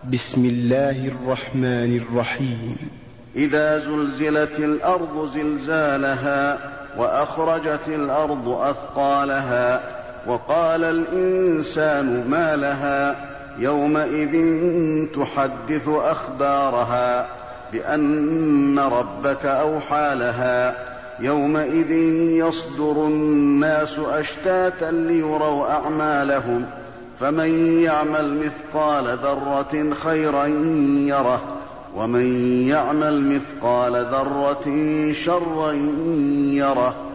بسم الله الرحمن الرحيم. إذا زلزلت الأرض زلزالها وأخرجت الأرض أثقالها وقال الإنسان ما لها يومئذ تحدث أخبارها بأن ربك أوحى لها يومئذ يصدر الناس أشتاتا ليروا أعمالهم فمن يعمل مثقال ذرة خيرا يره ومن يعمل مثقال ذرة شرا يره